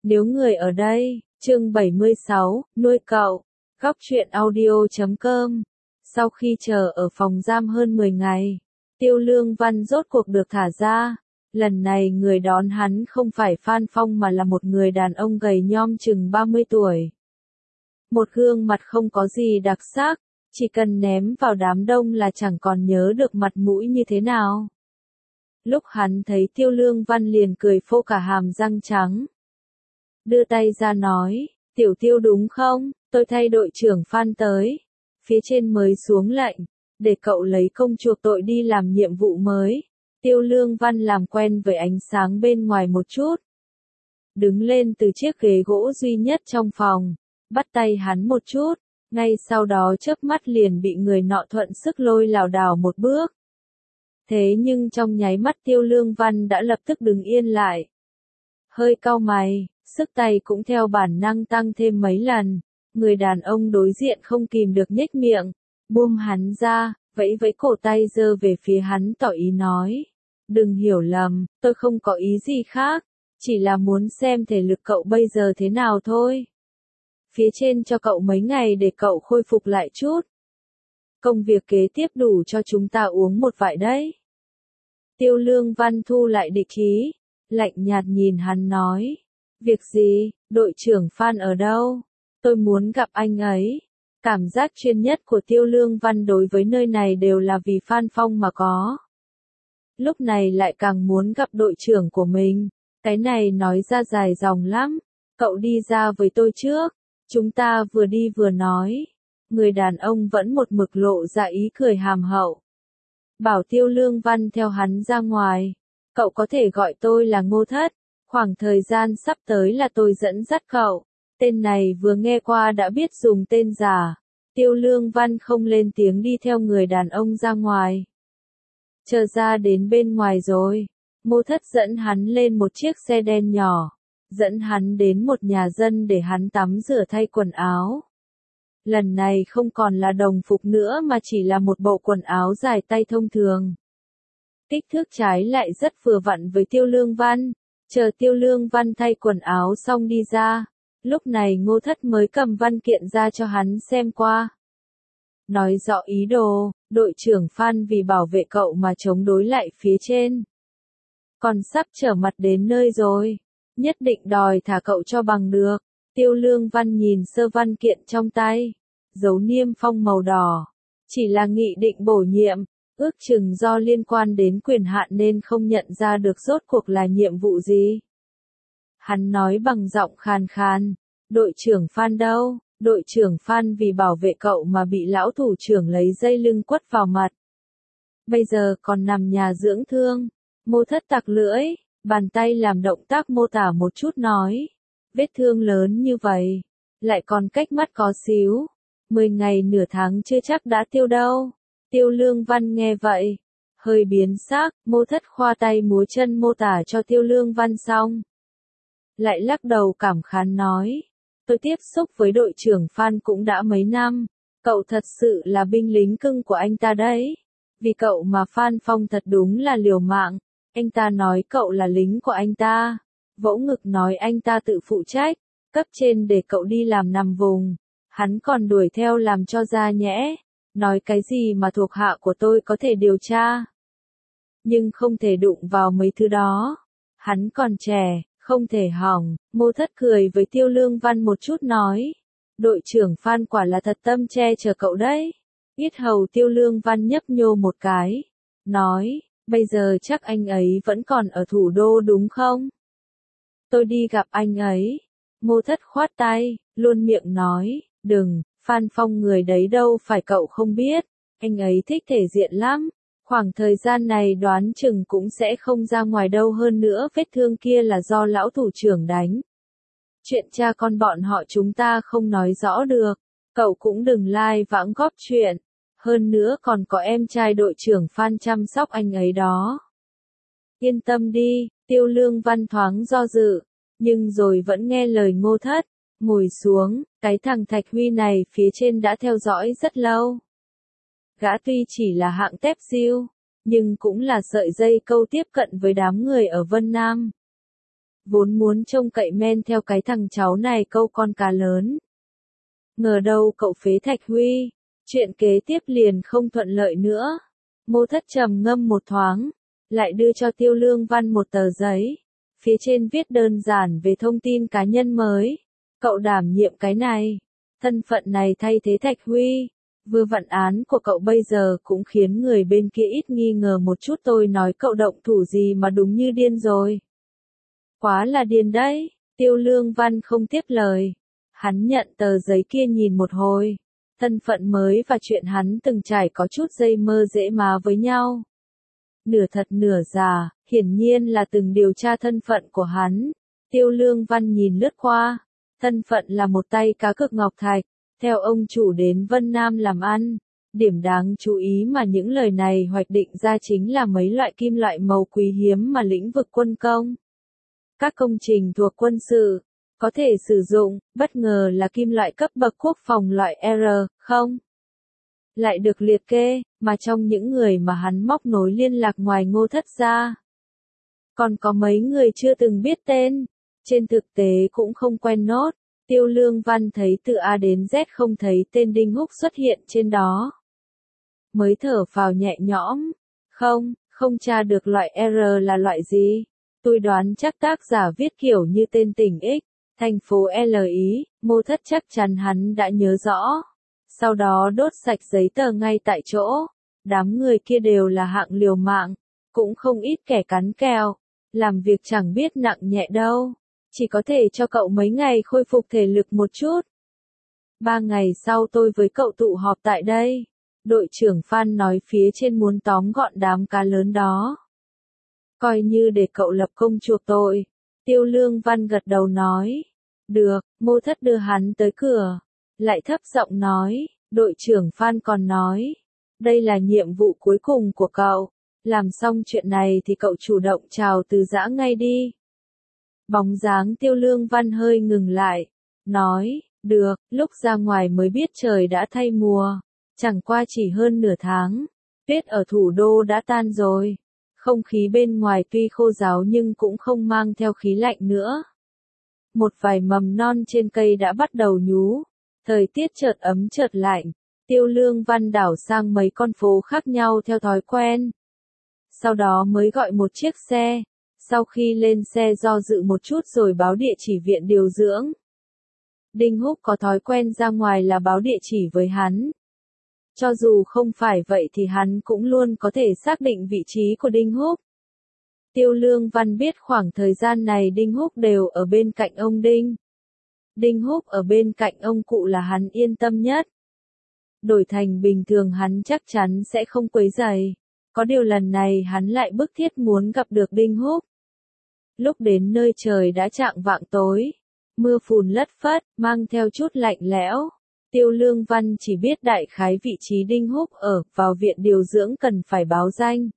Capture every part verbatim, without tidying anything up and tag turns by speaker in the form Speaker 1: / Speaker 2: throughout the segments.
Speaker 1: Nếu người ở đây, chương bảy mươi sáu, nuôi cậu, góc truyện audio chấm com. Sau khi chờ ở phòng giam hơn mười ngày, Tiêu Lương Văn rốt cuộc được thả ra. Lần này người đón hắn không phải Phan Phong mà là một người đàn ông gầy nhom chừng ba mươi tuổi. Một gương mặt không có gì đặc sắc, chỉ cần ném vào đám đông là chẳng còn nhớ được mặt mũi như thế nào. Lúc hắn thấy Tiêu Lương Văn liền cười phô cả hàm răng trắng. Đưa tay ra nói, Tiểu Tiêu đúng không, tôi thay đội trưởng Phan tới. Phía trên mới xuống lệnh, để cậu lấy công chuộc tội đi làm nhiệm vụ mới. Tiêu Lương Văn làm quen với ánh sáng bên ngoài một chút. Đứng lên từ chiếc ghế gỗ duy nhất trong phòng, bắt tay hắn một chút, ngay sau đó chớp mắt liền bị người nọ thuận sức lôi lảo đảo một bước. Thế nhưng trong nháy mắt Tiêu Lương Văn đã lập tức đứng yên lại. Hơi cau mày, sức tay cũng theo bản năng tăng thêm mấy lần, người đàn ông đối diện không kìm được nhếch miệng, buông hắn ra, vẫy vẫy cổ tay giơ về phía hắn tỏ ý nói. Đừng hiểu lầm, tôi không có ý gì khác, chỉ là muốn xem thể lực cậu bây giờ thế nào thôi. Phía trên cho cậu mấy ngày để cậu khôi phục lại chút. Công việc kế tiếp đủ cho chúng ta uống một vại đấy. Tiêu Lương Văn thu lại địch khí, lạnh nhạt nhìn hắn nói. Việc gì, đội trưởng Phan ở đâu? Tôi muốn gặp anh ấy. Cảm giác chuyên nhất của Tiêu Lương Văn đối với nơi này đều là vì Phan Phong mà có. Lúc này lại càng muốn gặp đội trưởng của mình. Cái này nói ra dài dòng lắm. Cậu đi ra với tôi trước. Chúng ta vừa đi vừa nói. Người đàn ông vẫn một mực lộ ra ý cười hàm hậu. Bảo Tiêu Lương Văn theo hắn ra ngoài. Cậu có thể gọi tôi là Ngô Thất. Khoảng thời gian sắp tới là tôi dẫn dắt cậu. Tên này vừa nghe qua đã biết dùng tên giả. Tiêu Lương Văn không lên tiếng đi theo người đàn ông ra ngoài. Chờ ra đến bên ngoài rồi. Ngô Thất dẫn hắn lên một chiếc xe đen nhỏ. Dẫn hắn đến một nhà dân để hắn tắm rửa thay quần áo. Lần này không còn là đồng phục nữa mà chỉ là một bộ quần áo dài tay thông thường. Kích thước trái lại rất vừa vặn với Tiêu Lương Văn. Chờ Tiêu Lương Văn thay quần áo xong đi ra. Lúc này Ngô Thất mới cầm văn kiện ra cho hắn xem qua. Nói rõ ý đồ, đội trưởng Phan vì bảo vệ cậu mà chống đối lại phía trên. Còn sắp trở mặt đến nơi rồi. Nhất định đòi thả cậu cho bằng được. Tiêu Lương Văn nhìn sơ văn kiện trong tay. Dấu niêm phong màu đỏ. Chỉ là nghị định bổ nhiệm. Ước chừng do liên quan đến quyền hạn nên không nhận ra được rốt cuộc là nhiệm vụ gì. Hắn nói bằng giọng khàn khàn. Đội trưởng Phan đâu? Đội trưởng Phan vì bảo vệ cậu mà bị lão thủ trưởng lấy dây lưng quất vào mặt. Bây giờ còn nằm nhà dưỡng thương. Ngô Thất tặc lưỡi. Bàn tay làm động tác mô tả một chút nói. Vết thương lớn như vậy. Lại còn cách mắt có xíu. Mười ngày nửa tháng chưa chắc đã tiêu đâu. Tiêu Lương Văn nghe vậy. Hơi biến sắc. Ngô Thất khoa tay múa chân mô tả cho Tiêu Lương Văn xong. Lại lắc đầu cảm khán nói. Tôi tiếp xúc với đội trưởng Phan cũng đã mấy năm. Cậu thật sự là binh lính cưng của anh ta đấy. Vì cậu mà Phan Phong thật đúng là liều mạng. Anh ta nói cậu là lính của anh ta. Vỗ ngực nói anh ta tự phụ trách. Cấp trên để cậu đi làm nằm vùng. Hắn còn đuổi theo làm cho ra nhẽ. Nói cái gì mà thuộc hạ của tôi có thể điều tra. Nhưng không thể đụng vào mấy thứ đó. Hắn còn trẻ, không thể hỏng. Ngô Thất cười với Tiêu Lương Văn một chút nói. Đội trưởng Phan quả là thật tâm che chở cậu đấy. Yết hầu Tiêu Lương Văn nhấp nhô một cái. Nói. Bây giờ chắc anh ấy vẫn còn ở thủ đô đúng không? Tôi đi gặp anh ấy. Ngô Thất khoát tay, luôn miệng nói, đừng, Phan Phong người đấy đâu phải cậu không biết. Anh ấy thích thể diện lắm. Khoảng thời gian này đoán chừng cũng sẽ không ra ngoài đâu hơn nữa. Vết thương kia là do lão thủ trưởng đánh. Chuyện cha con bọn họ chúng ta không nói rõ được. Cậu cũng đừng lai vãng góp chuyện. Hơn nữa còn có em trai đội trưởng Phan chăm sóc anh ấy đó. Yên tâm đi, Tiêu Lương Văn thoáng do dự, nhưng rồi vẫn nghe lời Ngô Thất, ngồi xuống, cái thằng Thạch Huy này phía trên đã theo dõi rất lâu. Gã tuy chỉ là hạng tép diêu, nhưng cũng là sợi dây câu tiếp cận với đám người ở Vân Nam. vốn muốn trông cậy men theo cái thằng cháu này câu con cá lớn. Ngờ đâu cậu phế Thạch Huy, chuyện kế tiếp liền không thuận lợi nữa. Mô Thất trầm ngâm một thoáng, lại đưa cho Tiêu Lương Văn một tờ giấy. Phía trên viết đơn giản về thông tin cá nhân mới. Cậu đảm nhiệm cái này. Thân phận này thay thế Thạch Huy. Vừa vặn án của cậu bây giờ cũng khiến người bên kia ít nghi ngờ một chút. Tôi nói cậu động thủ gì mà đúng như điên rồi. Quá là điên đấy. Tiêu Lương Văn không tiếp lời. Hắn nhận tờ giấy kia nhìn một hồi. Thân phận mới và chuyện hắn từng trải có chút dây mơ dễ má với nhau. Nửa thật nửa giả, hiển nhiên là từng điều tra thân phận của hắn. Tiêu Lương Văn nhìn lướt qua. Thân phận là một tay cá cược ngọc thạch. Theo ông chủ đến Vân Nam làm ăn. Điểm đáng chú ý mà những lời này hoạch định ra chính là mấy loại kim loại màu quý hiếm mà lĩnh vực quân công. Các công trình thuộc quân sự có thể sử dụng, bất ngờ là kim loại cấp bậc quốc phòng loại R, không? Lại được liệt kê, mà trong những người mà hắn móc nối liên lạc ngoài Ngô Thất ra. Còn có mấy người chưa từng biết tên, trên thực tế cũng không quen nốt. Tiêu Lương Văn thấy từ A đến Z không thấy tên Đinh Húc xuất hiện trên đó. Mới thở phào nhẹ nhõm, không, không tra được loại R là loại gì. Tôi đoán chắc tác giả viết kiểu như tên tỉnh X, thành phố L ý, Mô Thất chắc chắn hắn đã nhớ rõ. Sau đó đốt sạch giấy tờ ngay tại chỗ. Đám người kia đều là hạng liều mạng, cũng không ít kẻ cắn kèo. Làm việc chẳng biết nặng nhẹ đâu. Chỉ có thể cho cậu mấy ngày khôi phục thể lực một chút. Ba ngày sau tôi với cậu tụ họp tại đây. Đội trưởng Phan nói phía trên muốn tóm gọn đám cá lớn đó. Coi như để cậu lập công chuộc tội. Tiêu Lương Văn gật đầu nói. Được, Mô Thất đưa hắn tới cửa. Lại thấp giọng nói, đội trưởng Phan còn nói. Đây là nhiệm vụ cuối cùng của cậu. Làm xong chuyện này thì cậu chủ động chào từ giã ngay đi. Bóng dáng Tiêu Lương Văn hơi ngừng lại. Nói, được, lúc ra ngoài mới biết trời đã thay mùa. Chẳng qua chỉ hơn nửa tháng. Tuyết ở thủ đô đã tan rồi. Không khí bên ngoài tuy khô ráo nhưng cũng không mang theo khí lạnh nữa. Một vài mầm non trên cây đã bắt đầu nhú. Thời tiết chợt ấm chợt lạnh. Tiêu Lương Văn đảo sang mấy con phố khác nhau theo thói quen. Sau đó mới gọi một chiếc xe. Sau khi lên xe do dự một chút rồi báo địa chỉ viện điều dưỡng. Đinh Húc có thói quen ra ngoài là báo địa chỉ với hắn. Cho dù không phải vậy thì hắn cũng luôn có thể xác định vị trí của Đinh Húc. Tiêu Lương Văn biết khoảng thời gian này Đinh Húc đều ở bên cạnh ông Đinh. Đinh Húc ở bên cạnh ông cụ là hắn yên tâm nhất. Đổi thành bình thường hắn chắc chắn sẽ không quấy rầy. Có điều lần này hắn lại bức thiết muốn gặp được Đinh Húc. Lúc đến nơi trời đã chạng vạng tối. Mưa phùn lất phất, mang theo chút lạnh lẽo. Tiêu Lương Văn chỉ biết đại khái vị trí Đinh Húc ở, vào viện điều dưỡng cần phải báo danh.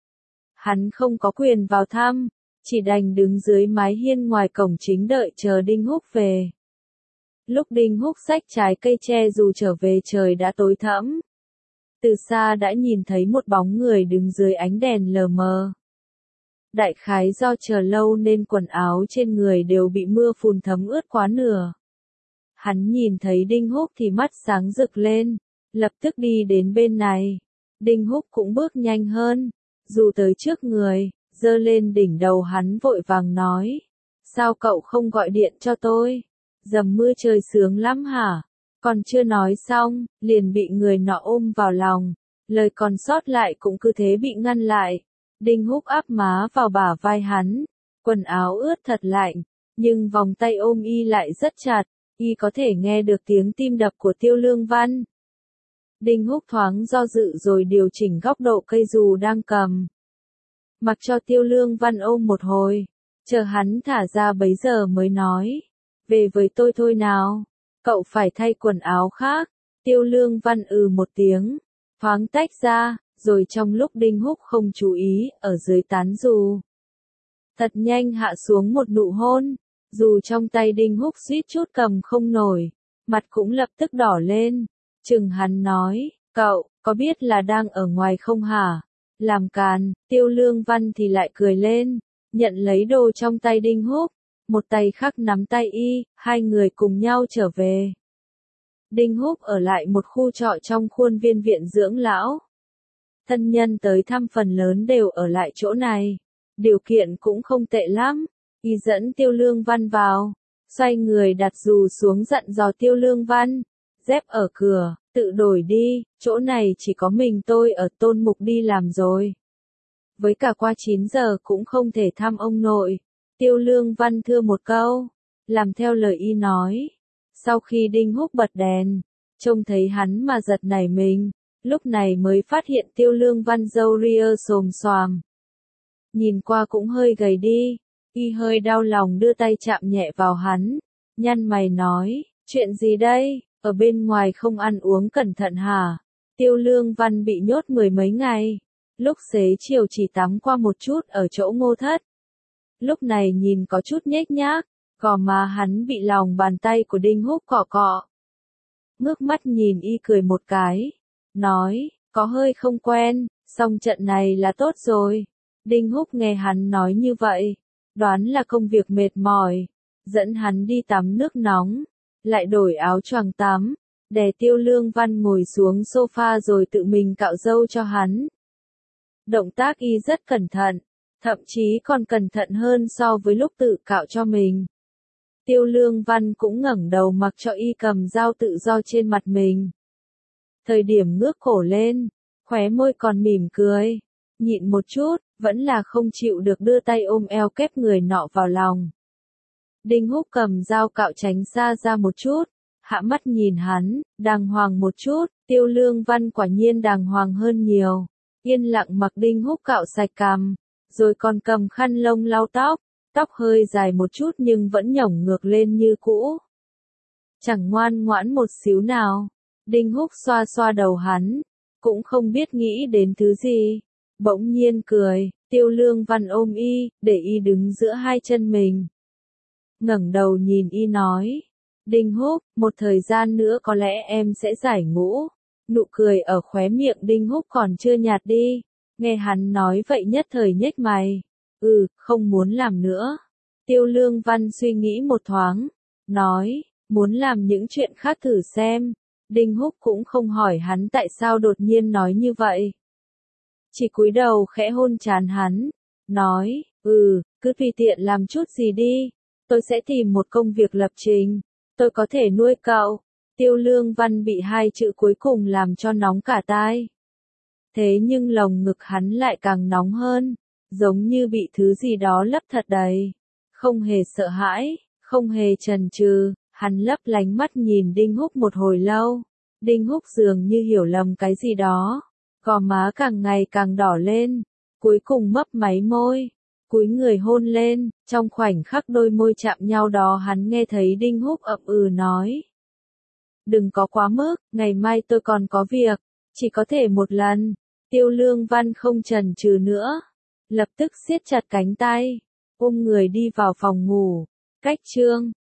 Speaker 1: Hắn không có quyền vào thăm, chỉ đành đứng dưới mái hiên ngoài cổng chính đợi chờ Đinh Húc về. Lúc Đinh Húc xách trái cây tre dù trở về trời đã tối thẫm. Từ xa đã nhìn thấy một bóng người đứng dưới ánh đèn lờ mờ. Đại khái do chờ lâu nên quần áo trên người đều bị mưa phùn thấm ướt quá nửa. Hắn nhìn thấy Đinh Húc thì mắt sáng rực lên, lập tức đi đến bên này. Đinh Húc cũng bước nhanh hơn, dù tới trước người, giơ lên đỉnh đầu hắn vội vàng nói. Sao cậu không gọi điện cho tôi? Dầm mưa trời sướng lắm hả? Còn chưa nói xong, liền bị người nọ ôm vào lòng. Lời còn sót lại cũng cứ thế bị ngăn lại. Đinh Húc áp má vào bả vai hắn. Quần áo ướt thật lạnh, nhưng vòng tay ôm y lại rất chặt. Y có thể nghe được tiếng tim đập của Tiêu Lương Văn. Đinh Húc thoáng do dự rồi điều chỉnh góc độ cây dù đang cầm. Mặc cho Tiêu Lương Văn ôm một hồi. Chờ hắn thả ra bấy giờ mới nói. Về với tôi thôi nào. Cậu phải thay quần áo khác. Tiêu Lương Văn ừ một tiếng. Thoáng tách ra, rồi trong lúc Đinh Húc không chú ý, ở dưới tán dù. Thật nhanh hạ xuống một nụ hôn. Dù trong tay Đinh Húc suýt chút cầm không nổi. Mặt cũng lập tức đỏ lên. Chừng hắn nói, cậu, có biết là đang ở ngoài không hả? Làm càn, Tiêu Lương Văn thì lại cười lên. Nhận lấy đồ trong tay Đinh Húc. một tay khác nắm tay y, hai người cùng nhau trở về. Đinh Húc ở lại một khu trọ trong khuôn viên viện dưỡng lão. Thân nhân tới thăm phần lớn đều ở lại chỗ này. Điều kiện cũng không tệ lắm. Y dẫn Tiêu Lương Văn vào, xoay người đặt dù xuống dặn dò Tiêu Lương Văn. Dép ở cửa, tự đổi đi, chỗ này chỉ có mình tôi ở Tôn Mục đi làm rồi. Với cả qua chín giờ cũng không thể thăm ông nội. Tiêu Lương Văn thưa một câu, làm theo lời y nói. Sau khi Đinh Húc bật đèn, trông thấy hắn mà giật nảy mình, lúc này mới phát hiện Tiêu Lương Văn râu ria xồm xoàm. Nhìn qua cũng hơi gầy đi, y hơi đau lòng đưa tay chạm nhẹ vào hắn, nhăn mày nói, chuyện gì đây, ở bên ngoài không ăn uống cẩn thận hả? Tiêu Lương Văn bị nhốt mười mấy ngày, lúc xế chiều chỉ tắm qua một chút ở chỗ Ngô Thất. Lúc này nhìn có chút nhếch nhác, gò má hắn bị lòng bàn tay của Đinh Húc cọ cọ. Ngước mắt nhìn y cười một cái, nói, có hơi không quen, xong trận này là tốt rồi. Đinh Húc nghe hắn nói như vậy, đoán là công việc mệt mỏi, dẫn hắn đi tắm nước nóng, lại đổi áo choàng tắm, đè Tiêu Lương Văn ngồi xuống sofa rồi tự mình cạo râu cho hắn. Động tác y rất cẩn thận, thậm chí còn cẩn thận hơn so với lúc tự cạo cho mình. Tiêu Lương Văn cũng ngẩng đầu mặc cho y cầm dao tự do trên mặt mình. Thời điểm ngước cổ lên, khóe môi còn mỉm cười, nhịn một chút, vẫn là không chịu được đưa tay ôm eo kép người nọ vào lòng. Đinh Húc cầm dao cạo tránh xa ra một chút, hạ mắt nhìn hắn, đàng hoàng một chút, Tiêu Lương Văn quả nhiên đàng hoàng hơn nhiều. Yên lặng mặc Đinh Húc cạo sạch cằm, rồi còn cầm khăn lông lau tóc, tóc hơi dài một chút nhưng vẫn nhổng ngược lên như cũ. Chẳng ngoan ngoãn một xíu nào. Đinh Húc xoa xoa đầu hắn, cũng không biết nghĩ đến thứ gì. Bỗng nhiên cười, Tiêu Lương Văn ôm y, để y đứng giữa hai chân mình. Ngẩng đầu nhìn y nói, Đinh Húc, một thời gian nữa có lẽ em sẽ giải ngũ. Nụ cười ở khóe miệng Đinh Húc còn chưa nhạt đi, nghe hắn nói vậy nhất thời nhếch mày. Ừ, không muốn làm nữa. Tiêu Lương Văn suy nghĩ một thoáng, nói, muốn làm những chuyện khác thử xem. Đinh Húc cũng không hỏi hắn tại sao đột nhiên nói như vậy. Chỉ cúi đầu khẽ hôn trán hắn, nói, ừ, cứ tùy tiện làm chút gì đi, tôi sẽ tìm một công việc lập trình, tôi có thể nuôi cậu. Tiêu Lương Văn bị hai chữ cuối cùng làm cho nóng cả tai. Thế nhưng lồng ngực hắn lại càng nóng hơn, giống như bị thứ gì đó lấp thật đầy. Không hề sợ hãi, không hề chần chừ, hắn lấp lánh mắt nhìn Đinh Húc một hồi lâu. Đinh Húc dường như hiểu lầm cái gì đó, gò má càng ngày càng đỏ lên, cuối cùng mấp máy môi, cúi người hôn lên, trong khoảnh khắc đôi môi chạm nhau đó hắn nghe thấy Đinh Húc ậm ừ nói. Đừng có quá mức, ngày mai tôi còn có việc, chỉ có thể một lần. Tiêu Lương Văn không chần chừ nữa, lập tức siết chặt cánh tay, ôm người đi vào phòng ngủ. Cách chương